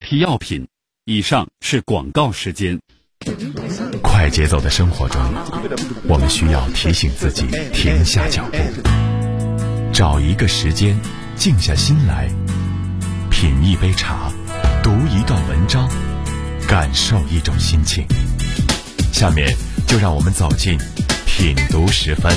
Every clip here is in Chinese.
批药品。以上是广告时间。 快节奏的生活中，我们需要提醒自己停下脚步，找一个时间静下心来，品一杯茶，读一段文章，感受一种心情。下面就让我们走进品读10分。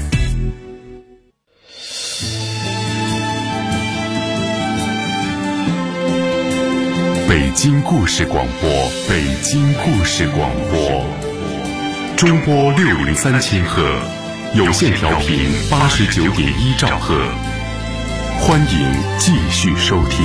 北京故事广播，北京故事广播，中波603千赫，有线调频89.1兆赫，欢迎继续收听。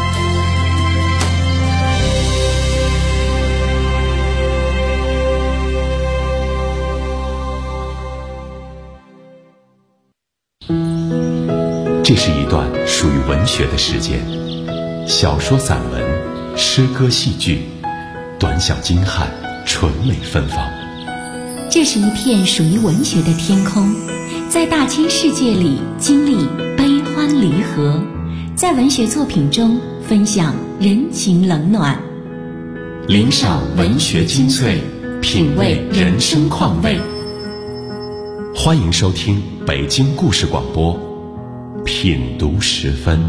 这是一段属于文学的时间，小说、散文、诗歌、戏剧，短小精悍，纯美芬芳。 这是一片属于文学的天空，在大千世界里经历悲欢离合，在文学作品中分享人情冷暖， 聆赏文学精粹，品味人生况味。欢迎收听北京故事广播，品读10分。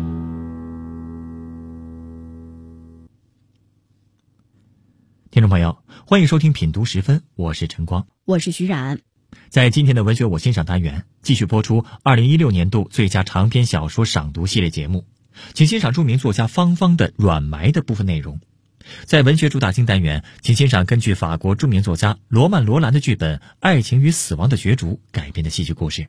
听众朋友，欢迎收听品读10分，我是陈光， 我是徐冉。 在今天的文学我欣赏单元，继续播出2016年度最佳长篇小说赏读系列节目，请欣赏著名作家方方的《软埋》的部分内容。在文学主打金单元，请欣赏根据法国著名作家罗曼·罗兰的剧本《爱情与死亡的角逐》改编的戏剧故事。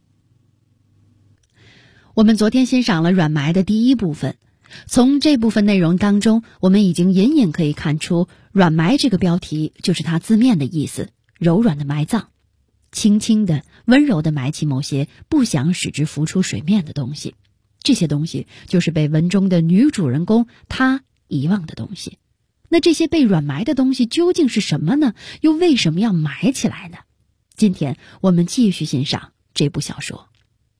我们昨天欣赏了《软埋》的第一部分，从这部分内容当中，我们已经隐隐可以看出，软埋这个标题就是它字面的意思，柔软的埋葬，轻轻的、温柔的埋起某些不想使之浮出水面的东西。这些东西就是被文中的女主人公她遗忘的东西。那这些被软埋的东西究竟是什么呢？又为什么要埋起来呢？今天我们继续欣赏这部小说。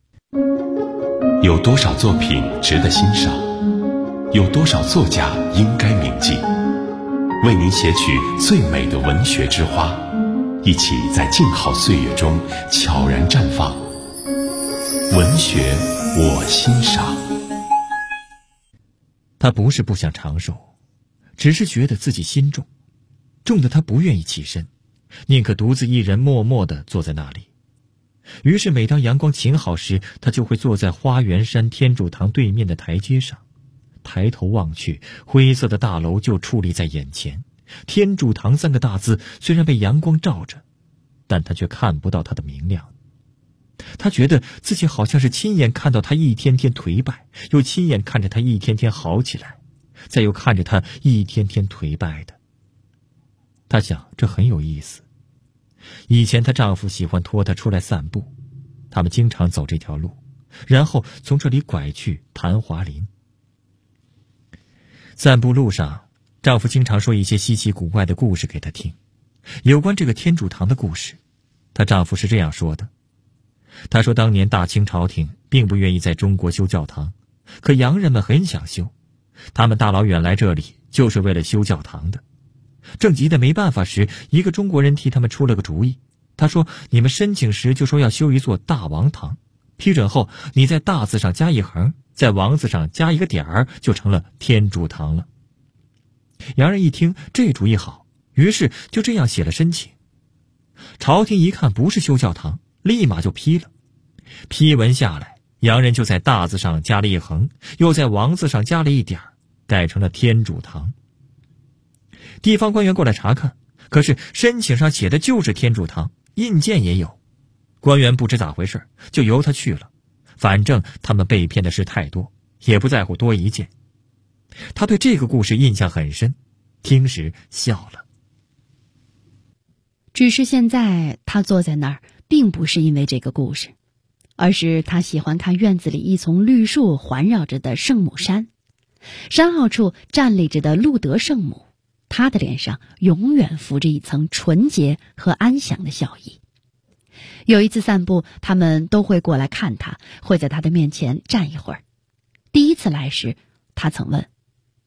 有多少作品值得欣赏？有多少作家应该铭记？为您写取最美的文学之花，一起在静好岁月中悄然绽放。文学我欣赏。 他不是不想长寿，只是觉得自己心重，重得他不愿意起身，宁可独自一人默默地坐在那里。于是每当阳光晴好时，他就会坐在花园山天主堂对面的台阶上，抬头望去，灰色的大楼就矗立在眼前。天主堂3个大字虽然被阳光照着，但他却看不到它的明亮。他觉得自己好像是亲眼看到他一天天颓败，又亲眼看着他一天天好起来，再又看着他一天天颓败的。他想这很有意思。以前她丈夫喜欢拖她出来散步，他们经常走这条路，然后从这里拐去昙华林。散步路上，丈夫经常说一些稀奇古怪的故事给她听，有关这个天主堂的故事。她丈夫是这样说的，他说当年大清朝廷并不愿意在中国修教堂，可洋人们很想修，他们大老远来这里就是为了修教堂的。正急得没办法时，一个中国人替他们出了个主意。他说，你们申请时就说要修一座大王堂，批准后你在大字上加一横，在王字上加一个点儿，就成了天主堂了。洋人一听这主意好，于是就这样写了申请。朝廷一看不是修教堂，立马就批了。批文下来，洋人就在大字上加了一横，又在王字上加了一点，改成了天主堂。地方官员过来查看，可是申请上写的就是天主堂，印鉴也有。官员不知咋回事，就由他去了。反正他们被骗的事太多，也不在乎多一件。他对这个故事印象很深，听时笑了。 只是现在他坐在那儿，并不是因为这个故事，而是他喜欢看院子里一丛绿树环绕着的圣母山，山坳处站立着的路德圣母，他的脸上永远浮着一层纯洁和安详的笑意。有一次散步，他们都会过来看他，会在他的面前站一会儿。第一次来时，他曾问，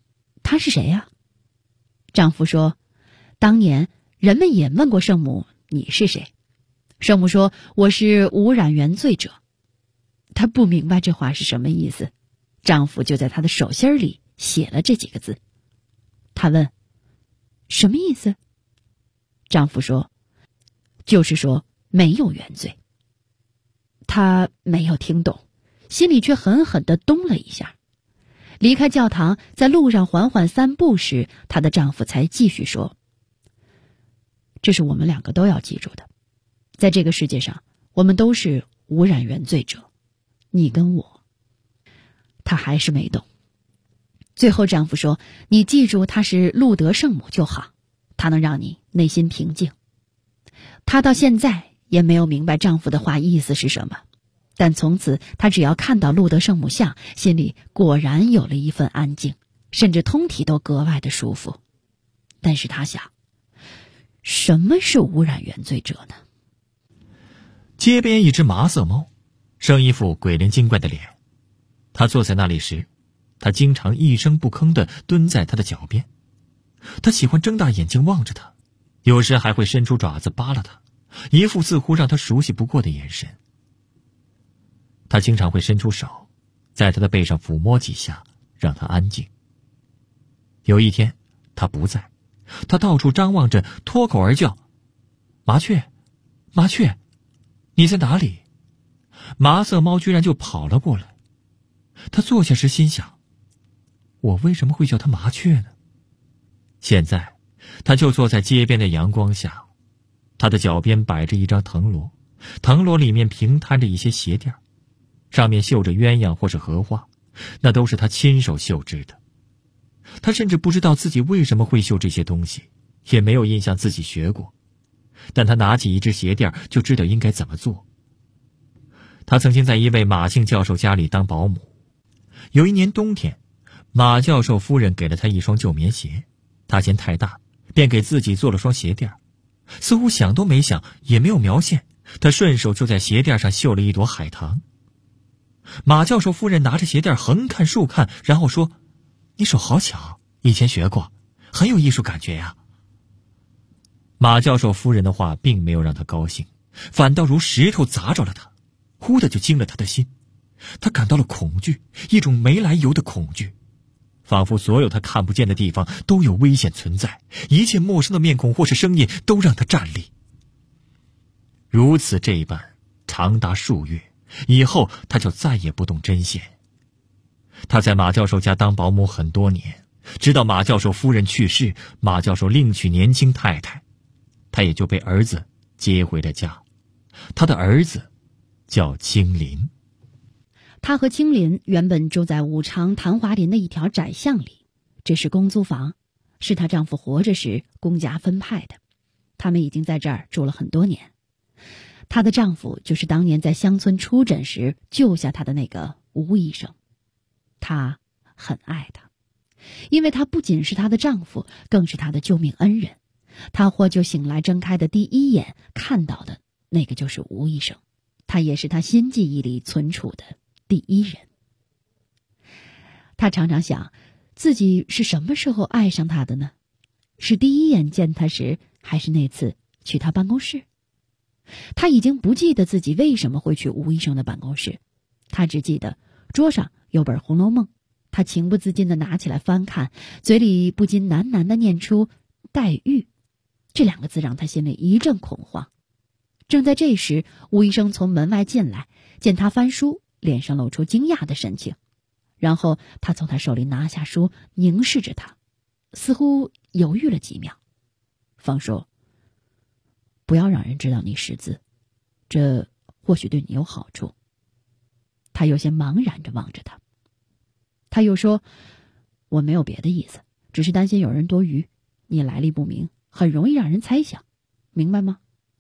他是谁呀？丈夫说，当年人们也问过圣母，你是谁？圣母说，我是无染原罪者。她不明白这话是什么意思，丈夫就在她的手心里写了这几个字。她问，什么意思？丈夫说，就是说没有原罪。她没有听懂，心里却狠狠地咚了一下。离开教堂，在路上缓缓散步时，她的丈夫才继续说，这是我们两个都要记住的，在这个世界上，我们都是无染原罪者，你跟我。她还是没懂。最后丈夫说，你记住她是路德圣母就好，她能让你内心平静。她到现在也没有明白丈夫的话意思是什么，但从此她只要看到路德圣母像，心里果然有了一份安静，甚至通体都格外的舒服。但是她想，什么是无染原罪者呢？ 街边一只麻色猫，生一副鬼灵精怪的脸。他坐在那里时，他经常一声不吭地蹲在他的脚边。他喜欢睁大眼睛望着他，有时还会伸出爪子扒拉他，一副似乎让他熟悉不过的眼神。他经常会伸出手，在他的背上抚摸几下，让他安静。有一天他不在，他到处张望着，脱口而叫，麻雀，麻雀，你在哪里？麻色猫居然就跑了过来。他坐下时心想，我为什么会叫它麻雀呢？现在他就坐在街边的阳光下，他的脚边摆着一张藤萝，藤萝里面平摊着一些鞋垫，上面绣着鸳鸯或是荷花，那都是他亲手绣制的。他甚至不知道自己为什么会绣这些东西，也没有印象自己学过，但他拿起一只鞋垫就知道应该怎么做。他曾经在一位马姓教授家里当保姆，有一年冬天，马教授夫人给了他一双旧棉鞋，他嫌太大，便给自己做了双鞋垫，似乎想都没想，也没有描线，他顺手就在鞋垫上绣了一朵海棠。马教授夫人拿着鞋垫横看竖看，然后说，你手好巧，以前学过，很有艺术感觉呀。马教授夫人的话并没有让他高兴，反倒如石头砸着了他，忽的就惊了他的心。他感到了恐惧，一种没来由的恐惧，仿佛所有他看不见的地方都有危险存在，一切陌生的面孔或是声音都让他战栗。如此这般长达数月，以后他就再也不动针线。他在马教授家当保姆很多年，直到马教授夫人去世，马教授另娶年轻太太，他也就被儿子接回了家。他的儿子叫青林。 她和青林原本住在武昌昙华林的一条窄巷里，这是公租房，是她丈夫活着时公家分派的。他们已经在这儿住了很多年。她的丈夫就是当年在乡村出诊时救下她的那个吴医生。她很爱他，因为他不仅是她的丈夫，更是她的救命恩人。她获救醒来睁开的第一眼看到的那个就是吴医生，他也是她新记忆里存储的第一人。她常常想，自己是什么时候爱上他的呢？是第一眼见他时，还是那次去他办公室？她已经不记得自己为什么会去吴医生的办公室，她只记得桌上有本《红楼梦》，她情不自禁地拿起来翻看，嘴里不禁喃喃地念出黛玉这两个字，让她心里一阵恐慌。正在这时，吴医生从门外进来，见她翻书，脸上露出惊讶的神情，然后他从她手里拿下书，凝视着她，似乎犹豫了几秒，方说，不要让人知道你识字，这或许对你有好处。他有些茫然着望着他。他又说，我没有别的意思，只是担心有人多余，你来历不明，很容易让人猜想，明白吗？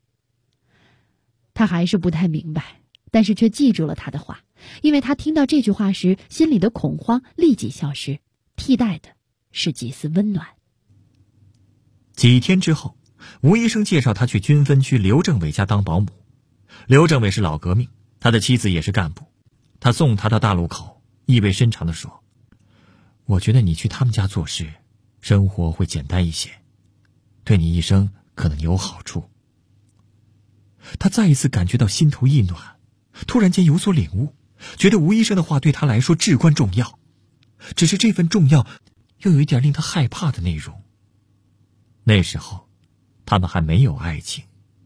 他还是不太明白，但是却记住了他的话，因为他听到这句话时，心里的恐慌立即消失，替代的是几丝温暖。 几天之后，吴医生介绍他去军分区刘政委家当保姆。刘政委是老革命，他的妻子也是干部。他送他到大路口，意味深长地说， 我觉得你去他们家做事，生活会简单一些，对你一生可能有好处。他再一次感觉到心头一暖，突然间有所领悟，觉得吴医生的话对他来说至关重要，只是这份重要又有一点令他害怕的内容。那时候他们还没有爱情。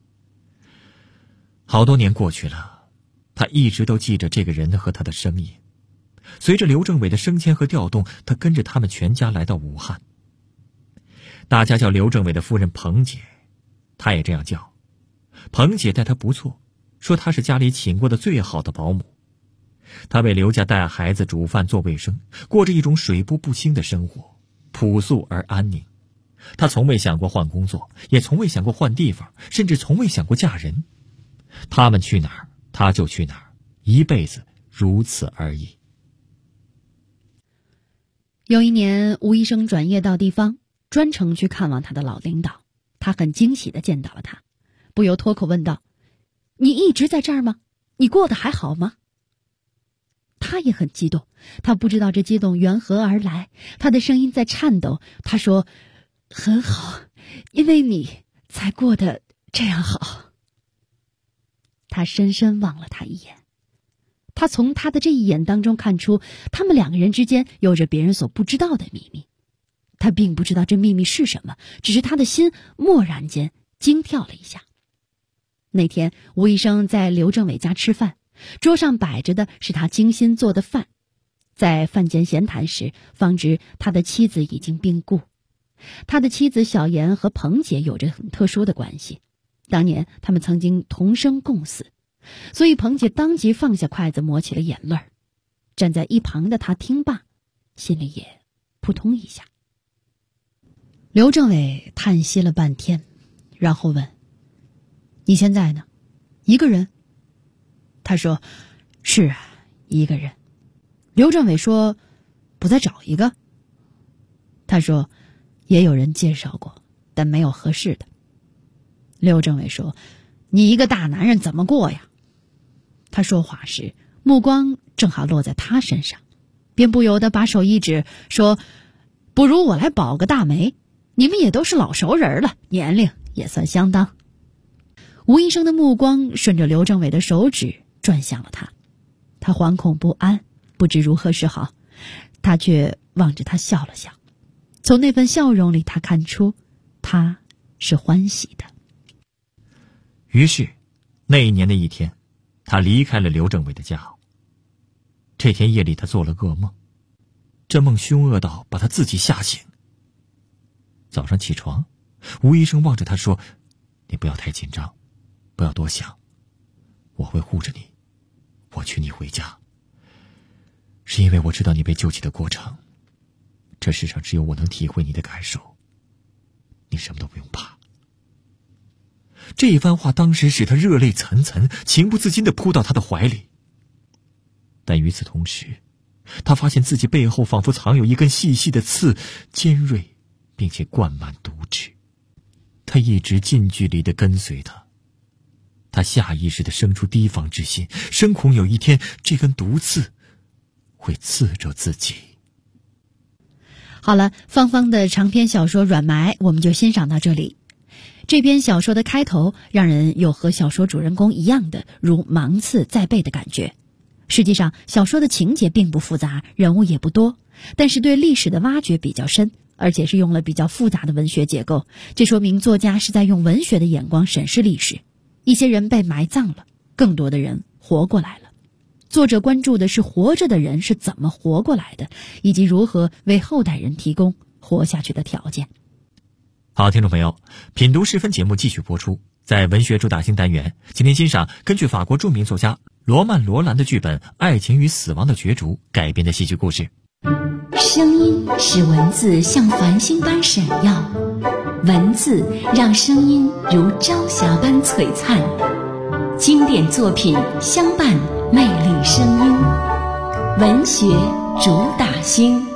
好多年过去了，他一直都记着这个人和他的声音。随着刘政伟的升迁和调动，他跟着他们全家来到武汉。大家叫刘政伟的夫人彭姐，他也这样叫。彭姐待他不错，说他是家里请过的最好的保姆。他为刘家带孩子、煮饭、做卫生，过着一种水波不兴的生活，朴素而安宁。他从未想过换工作，也从未想过换地方，甚至从未想过嫁人。他们去哪儿，他就去哪儿，一辈子如此而已。 有一年，吴医生转业到地方，专程去看望他的老领导。他很惊喜地见到了他，不由脱口问道：“你一直在这儿吗？你过得还好吗？”他也很激动，他不知道这激动缘何而来，他的声音在颤抖。他说：“很好，因为你才过得这样好。”他深深望了他一眼，他从他的这一眼当中看出，他们两个人之间有着别人所不知道的秘密。他并不知道这秘密是什么，只是他的心蓦然间惊跳了一下。那天吴医生在刘政伟家吃饭，桌上摆着的是他精心做的饭。在饭间闲谈时，方知他的妻子已经病故。他的妻子小妍和彭姐有着很特殊的关系，当年他们曾经同生共死，所以彭姐当即放下筷子，抹起了眼泪。站在一旁的他听罢，心里也扑通一下。刘政伟叹息了半天，然后问：“你现在呢？一个人？”他说：“是啊，一个人。”刘政伟说：“不再找一个？”他说：“也有人介绍过，但没有合适的。”刘政伟说：“你一个大男人怎么过呀？”他说话时，目光正好落在他身上，便不由得把手一指，说：“不如我来保个大媒，你们也都是老熟人了，年龄也算相当。”吴医生的目光顺着刘政伟的手指转向了他，他惶恐不安，不知如何是好。他却望着他笑了笑，从那份笑容里，他看出他是欢喜的。 于是那一年的一天，他离开了刘政伟的家。这天夜里，他做了噩梦，这梦凶恶到把他自己吓醒。早上起床，吴医生望着他说：“你不要太紧张，不要多想，我会护着你，我娶你回家，是因为我知道你被救起的过程，这世上只有我能体会你的感受，你什么都不用怕。”这一番话当时使他热泪涔涔，情不自禁地扑到他的怀里。但与此同时，他发现自己背后仿佛藏有一根细细的刺，尖锐并且灌满毒汁。他一直近距离地跟随他，他下意识地生出提防之心，深恐有一天这根毒刺会刺着自己。 好了，芳芳的长篇小说《软埋》我们就欣赏到这里。这篇小说的开头让人有和小说主人公一样的如芒刺在背的感觉。实际上小说的情节并不复杂，人物也不多，但是对历史的挖掘比较深，而且是用了比较复杂的文学结构，这说明作家是在用文学的眼光审视历史。一些人被埋葬了，更多的人活过来了。作者关注的是活着的人是怎么活过来的，以及如何为后代人提供活下去的条件。 好，听众朋友，品读时分节目继续播出。在文学主打新单元，今天欣赏根据法国著名作家罗曼·罗兰的剧本《爱情与死亡的角逐》改编的戏剧故事。 声音使文字像繁星般闪耀，文字让声音如朝霞般璀璨。经典作品相伴，魅力声音，文学主打星。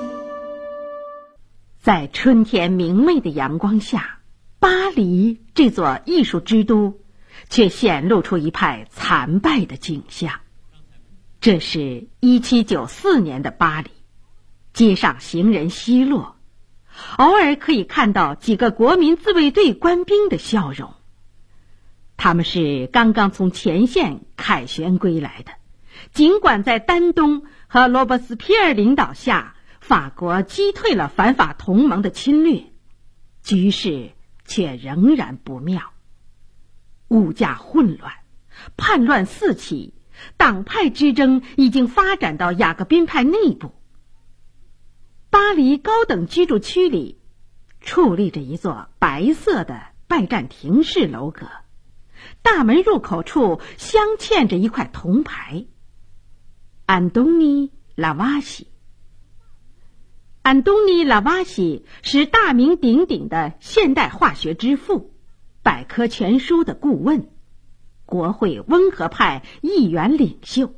在春天明媚的阳光下，巴黎这座艺术之都却显露出一派残败的景象。这是1794年的巴黎， 街上行人稀落，偶尔可以看到几个国民自卫队官兵的笑容。他们是刚刚从前线凯旋归来的，尽管在丹东和罗伯斯皮尔领导下，法国击退了反法同盟的侵略，局势却仍然不妙。物价混乱，叛乱四起，党派之争已经发展到雅各宾派内部。巴黎高等居住区里矗立着一座白色的拜占庭式楼阁，大门入口处镶嵌着一块铜牌，安东尼·拉瓦西。安东尼·拉瓦西是大名鼎鼎的现代化学之父，百科全书的顾问，国会温和派议员领袖。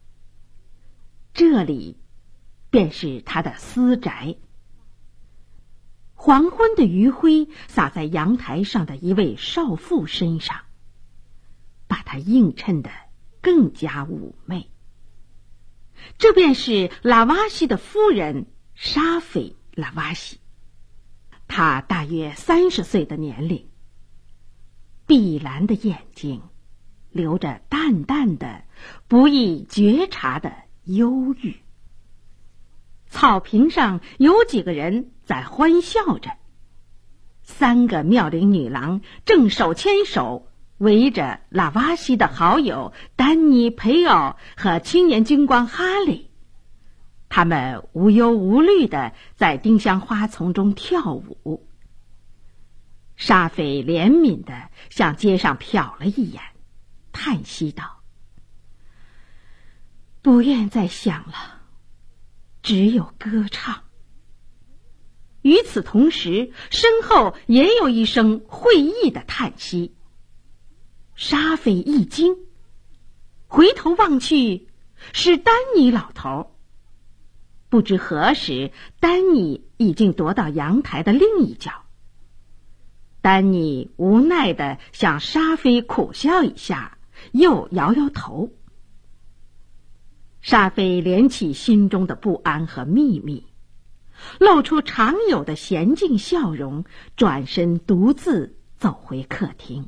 这里便是他的私宅。黄昏的余晖洒在阳台上的一位少妇身上，把她映衬得更加妩媚。这便是拉瓦西的夫人沙菲·拉瓦西，她大约30岁的年龄，碧蓝的眼睛流着淡淡的不易觉察的忧郁。草坪上有几个人在欢笑着，3个妙龄女郎正手牵手围着拉瓦西的好友丹尼·培奥和青年军官哈雷，他们无忧无虑地在丁香花丛中跳舞。沙菲怜悯地向街上瞟了一眼，叹息道：不愿再想了，只有歌唱。与此同时，身后也有一声会意的叹息。沙菲一惊，回头望去，是丹尼老头。不知何时，丹尼已经踱到阳台的另一角。丹尼无奈地向沙菲苦笑一下，又摇摇头。沙菲敛起心中的不安和秘密，露出常有的娴静笑容，转身独自走回客厅。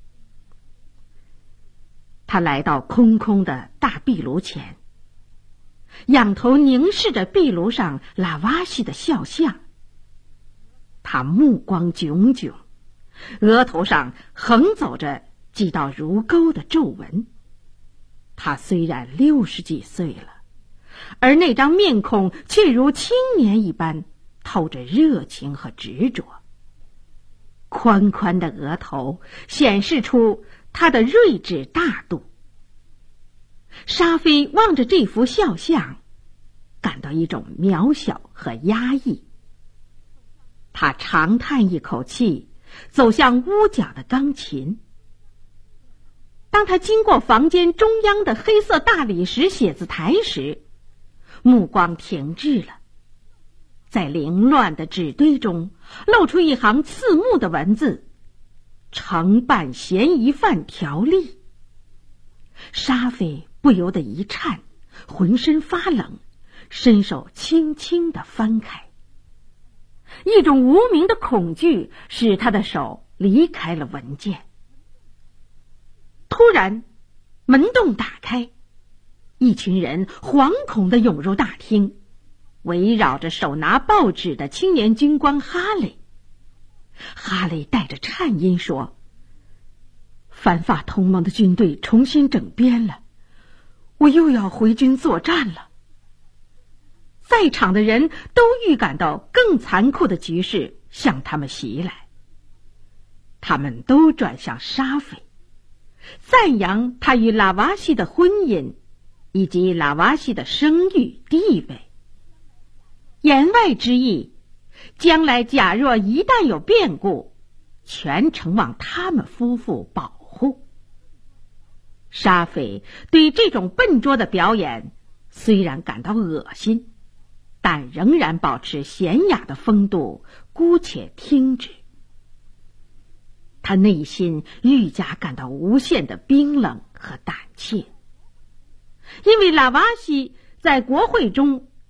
他来到空空的大壁炉前，仰头凝视着壁炉上拉瓦西的肖像。他目光炯炯，额头上横走着几道如钩的皱纹。他虽然60几岁了，而那张面孔却如青年一般，透着热情和执着。宽宽的额头显示出他的睿智大度。沙菲望着这幅肖像，感到一种渺小和压抑。他长叹一口气，走向屋角的钢琴。当他经过房间中央的黑色大理石写字台时，目光停滞了。在凌乱的纸堆中露出一行刺目的文字：承办嫌疑犯条例。沙菲不由得一颤，浑身发冷，伸手轻轻地翻开。一种无名的恐惧使他的手离开了文件。突然，门洞打开，一群人惶恐地涌入大厅，围绕着手拿报纸的青年军官哈雷。哈雷带着颤音说：反法同盟的军队重新整编了，我又要回军作战了。在场的人都预感到更残酷的局势向他们袭来。他们都转向沙菲，赞扬他与拉瓦西的婚姻，以及拉瓦西的声誉地位。言外之意，将来假若一旦有变故，全程望他们夫妇保护。沙菲对这种笨拙的表演虽然感到恶心，但仍然保持娴雅的风度，姑且听之。他内心愈加感到无限的冰冷和胆怯，因为拉瓦西在国会中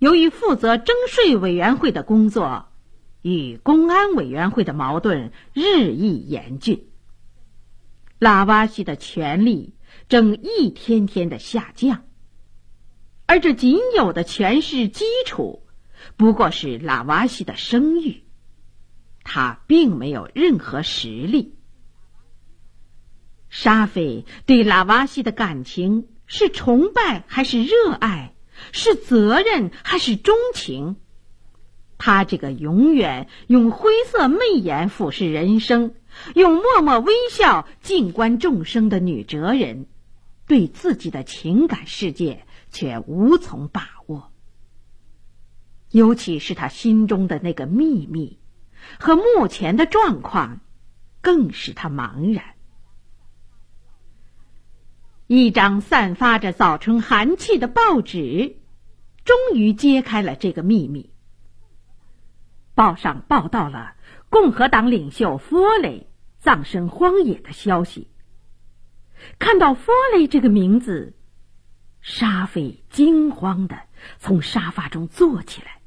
由于负责征税委员会的工作，与公安委员会的矛盾日益严峻。拉瓦锡的权力正一天天的下降，而这仅有的权势基础不过是拉瓦锡的声誉，他并没有任何实力。沙菲对拉瓦锡的感情是崇拜还是热爱，是责任还是钟情？他这个永远用灰色媚眼俯视人生，用默默微笑静观众生的女哲人，对自己的情感世界却无从把握。尤其是他心中的那个秘密和目前的状况，更使他茫然。一张散发着早春寒气的报纸终于揭开了这个秘密。报上报道了共和党领袖佛雷葬身荒野的消息。看到佛雷这个名字，沙菲惊慌地从沙发中坐起来。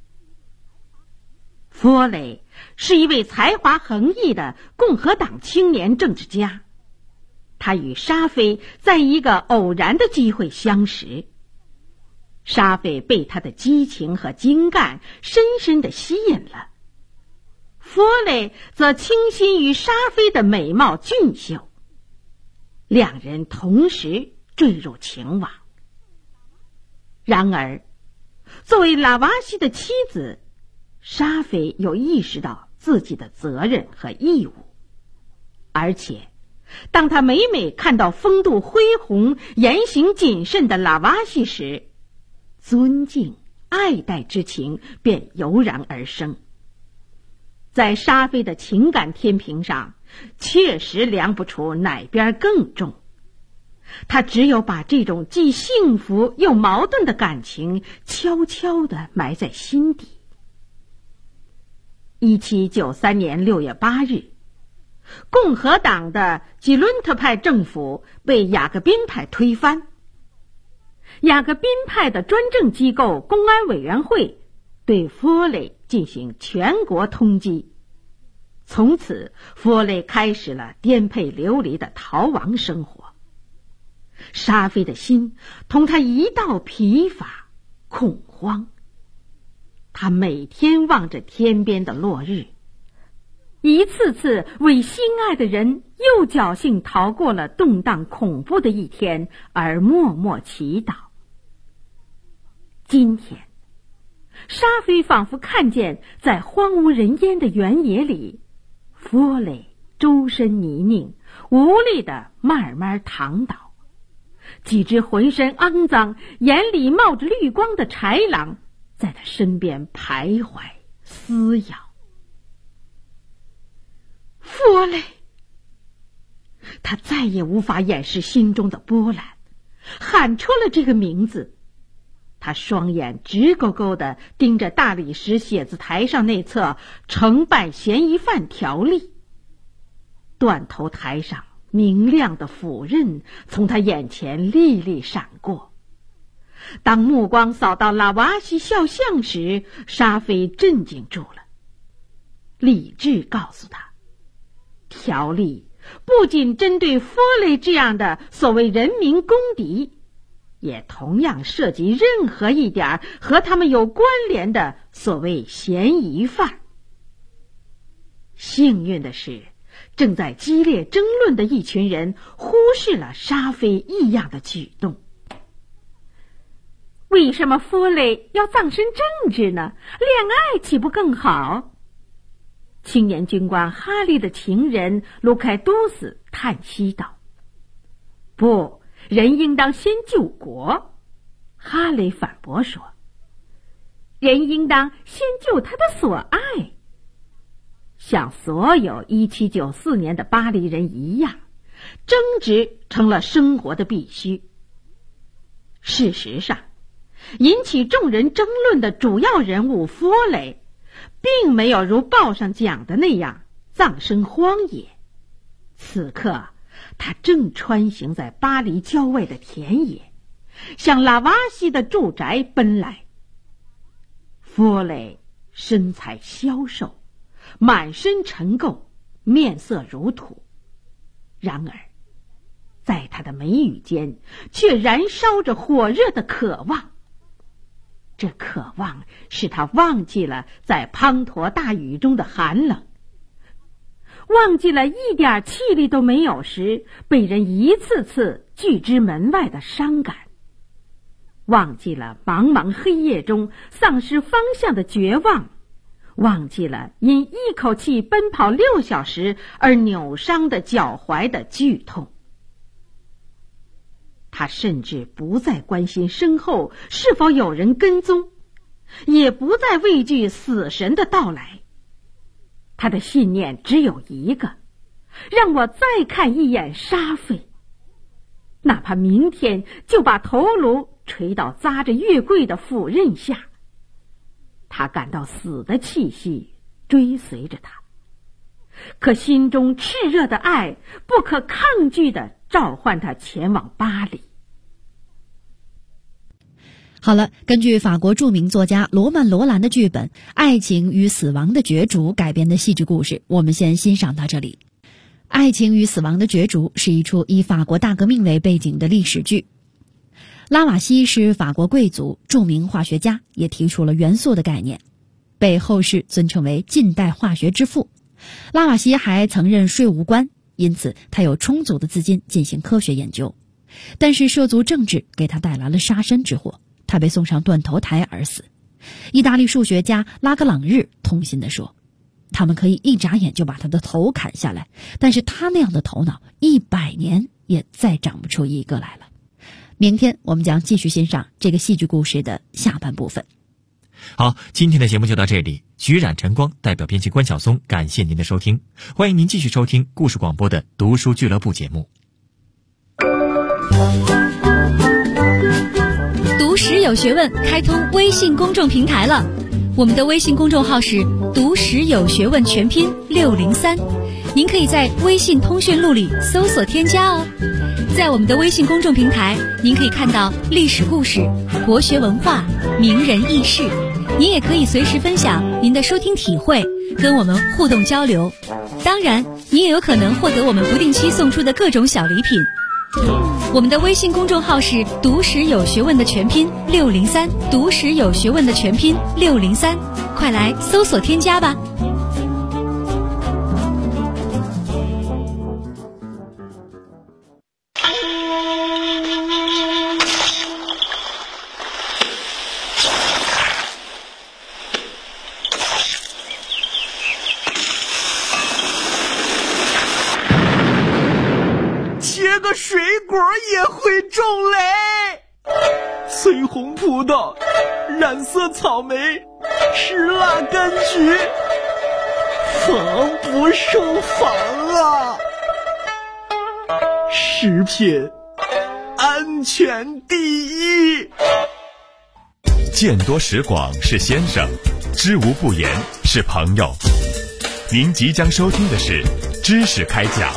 佛雷是一位才华横溢的共和党青年政治家，他与沙菲在一个偶然的机会相识。沙菲被他的激情和精干深深地吸引了，佛雷则倾心于沙菲的美貌俊秀，两人同时坠入情网。然而，作为拉瓦锡的妻子，沙菲有意识到自己的责任和义务，而且当他每每看到风度恢宏、言行谨慎的拉瓦锡时，尊敬、爱戴之情便油然而生。在沙菲的情感天平上，确实量不出哪边更重。他只有把这种既幸福又矛盾的感情悄悄地埋在心底。1793年6月8日，共和党的吉伦特派政府被雅各宾派推翻。雅各宾派的专政机构公安委员会对佛雷进行全国通缉。从此，佛雷开始了颠沛流离的逃亡生活。沙菲的心同他一道疲乏、恐慌。他每天望着天边的落日，一次次为心爱的人又侥幸逃过了动荡恐怖的一天而默默祈祷。今天，沙菲仿佛看见在荒无人烟的原野里，佛雷周身泥泞，无力地慢慢躺倒。几只浑身肮脏、眼里冒着绿光的豺狼在他身边徘徊撕咬。佛雷，他再也无法掩饰心中的波澜，喊出了这个名字。他双眼直勾勾地盯着大理石写字台上那册惩办嫌疑犯条例。断头台上明亮的斧刃从他眼前历历闪过。当目光扫到拉瓦锡肖像时，沙菲震惊住了。理智告诉他，条例不仅针对佛雷这样的所谓人民公敌，也同样涉及任何一点和他们有关联的所谓嫌疑犯。幸运的是，正在激烈争论的一群人忽视了沙菲异样的举动。为什么佛雷要葬身政治呢？恋爱岂不更好？青年军官哈利的情人卢凯多斯叹息道：不，人应当先救国。哈雷反驳说：人应当先救他的所爱。像所有1794年的巴黎人一样，争执成了生活的必须。事实上，引起众人争论的主要人物佛雷并没有如报上讲的那样葬身荒野。此刻他正穿行在巴黎郊外的田野，向拉瓦锡的住宅奔来。 弗雷身材消瘦，满身尘垢，面色如土。然而在他的眉宇间却燃烧着火热的渴望，这渴望使他忘记了在滂沱大雨中的寒冷，忘记了一点气力都没有时被人一次次拒之门外的伤感，忘记了茫茫黑夜中丧失方向的绝望，忘记了因一口气奔跑6小时而扭伤的脚踝的剧痛。他甚至不再关心身后是否有人跟踪，也不再畏惧死神的到来。他的信念只有一个，让我再看一眼沙菲，哪怕明天就把头颅垂到扎着月桂的斧刃下。他感到死的气息追随着他，可心中炽热的爱不可抗拒地召唤他前往巴黎。 好了，根据法国著名作家罗曼·罗兰的剧本《爱情与死亡的角逐》改编的戏剧故事，我们先欣赏到这里。《爱情与死亡的角逐》是一出以法国大革命为背景的历史剧。拉瓦锡是法国贵族、著名化学家，也提出了元素的概念，被后世尊称为近代化学之父。拉瓦锡还曾任税务官，因此他有充足的资金进行科学研究。但是涉足政治给他带来了杀身之祸，他被送上断头台而死。意大利数学家拉格朗日痛心地说，他们可以一眨眼就把他的头砍下来，但是他那样的头脑100年也再长不出一个来了。明天我们将继续欣赏这个戏剧故事的下半部分。 好，今天的节目就到这里。徐冉、晨光代表编辑关晓松，感谢您的收听。欢迎您继续收听故事广播的读书俱乐部节目。 读史有学问开通微信公众平台了，我们的微信公众号是读史有学问全拼603，您可以在微信通讯录里搜索添加哦。在我们的微信公众平台，您可以看到历史故事、国学文化、名人轶事，您也可以随时分享您的收听体会，跟我们互动交流。当然，您也有可能获得我们不定期送出的各种小礼品。我们的微信公众号是读史有学问的全拼603，读史有学问的全拼603，快来搜索添加吧。 切个水果也会种雷，翠红葡萄，染色草莓，石蜡柑橘，防不胜防啊！食品安全第一。 见多识广是先生，知无不言是朋友。您即将收听的是知识开讲。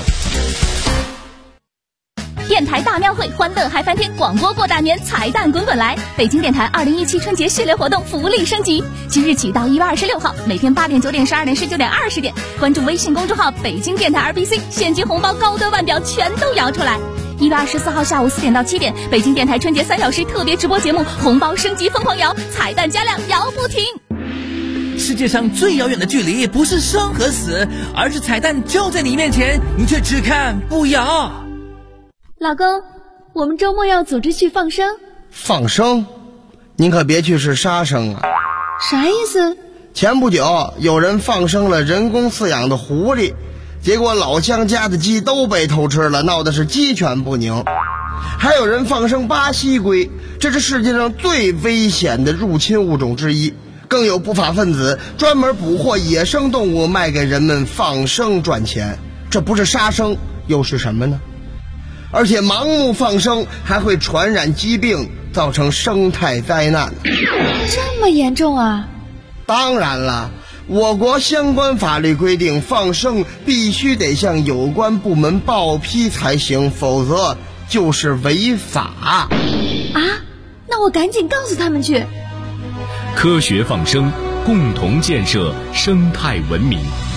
电台大庙会，欢乐嗨翻天，广播过大年，彩蛋滚滚来！北京电台2017春节系列活动福利升级，即日起到1月26号，每天8点、9点、12点、19点、20点，关注微信公众号北京电台 RBC， 现金红包高端腕表全都摇出来。1月24号下午4点到7点，北京电台春节3小时特别直播节目，红包升级疯狂摇，彩蛋加量摇不停。 世界上最遥远的距离不是生和死，而是彩蛋就在你面前，你却只看不摇。 老公，我们周末要组织去放生。 放生？您可别去是杀生啊！ 啥意思？ 前不久有人放生了人工饲养的狐狸，结果老乡家的鸡都被偷吃了，闹的是鸡犬不宁。还有人放生巴西龟，这是世界上最危险的入侵物种之一。更有不法分子专门捕获野生动物卖给人们放生赚钱，这不是杀生又是什么呢？而且盲目放生还会传染疾病，造成生态灾难。 这么严重啊？ 当然了，我国相关法律规定，放生必须得向有关部门报批才行，否则就是违法。 啊？那我赶紧告诉他们去。 科学放生，共同建设生态文明。